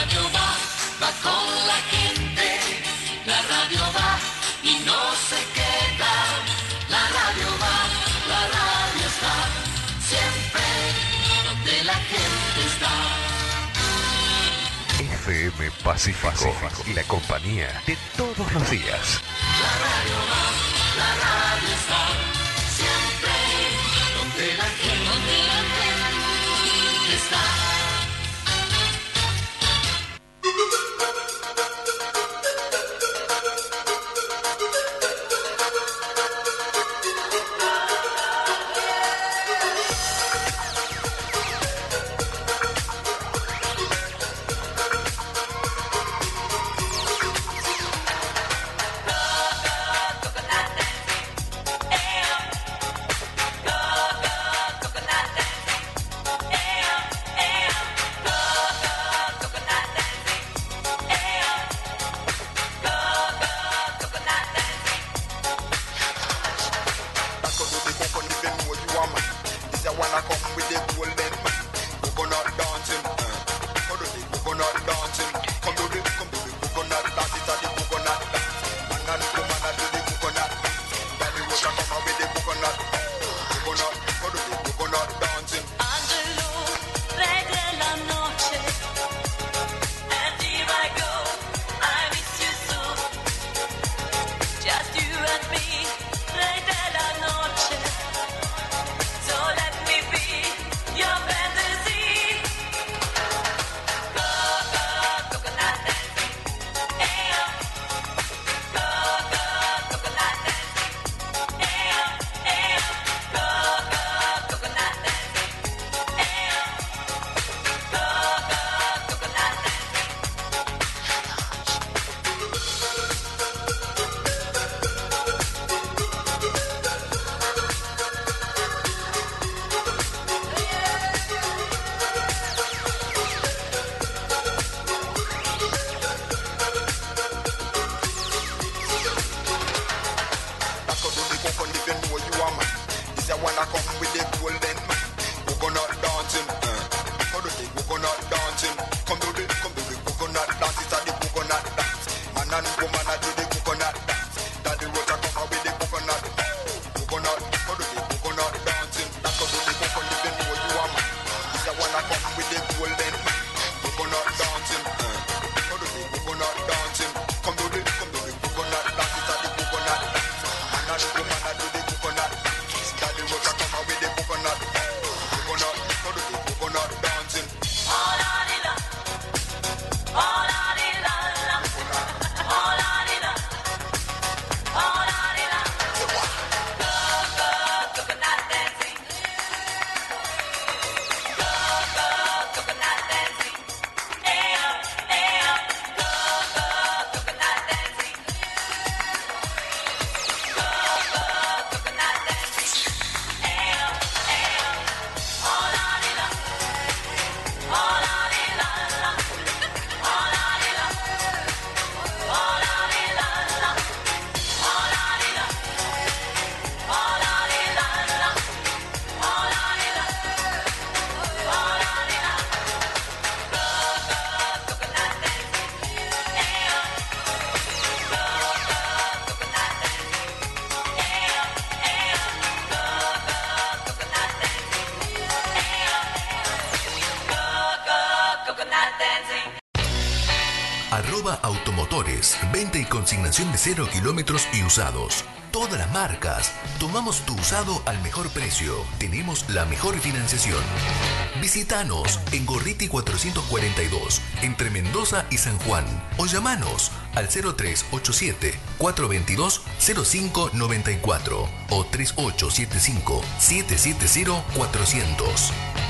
va con la gente. La radio va y no se queda. La radio está siempre donde la gente está. FM Pacífico, la compañía de todos los días. La radio está siempre donde la gente está. Automotores, venta y consignación de 0 kilómetros y usados. Todas las marcas. Tomamos tu usado al mejor precio. Tenemos la mejor financiación. Visítanos en Gorriti 442, entre Mendoza y San Juan. O llamanos al 0387-422-0594 o 3875-770-400.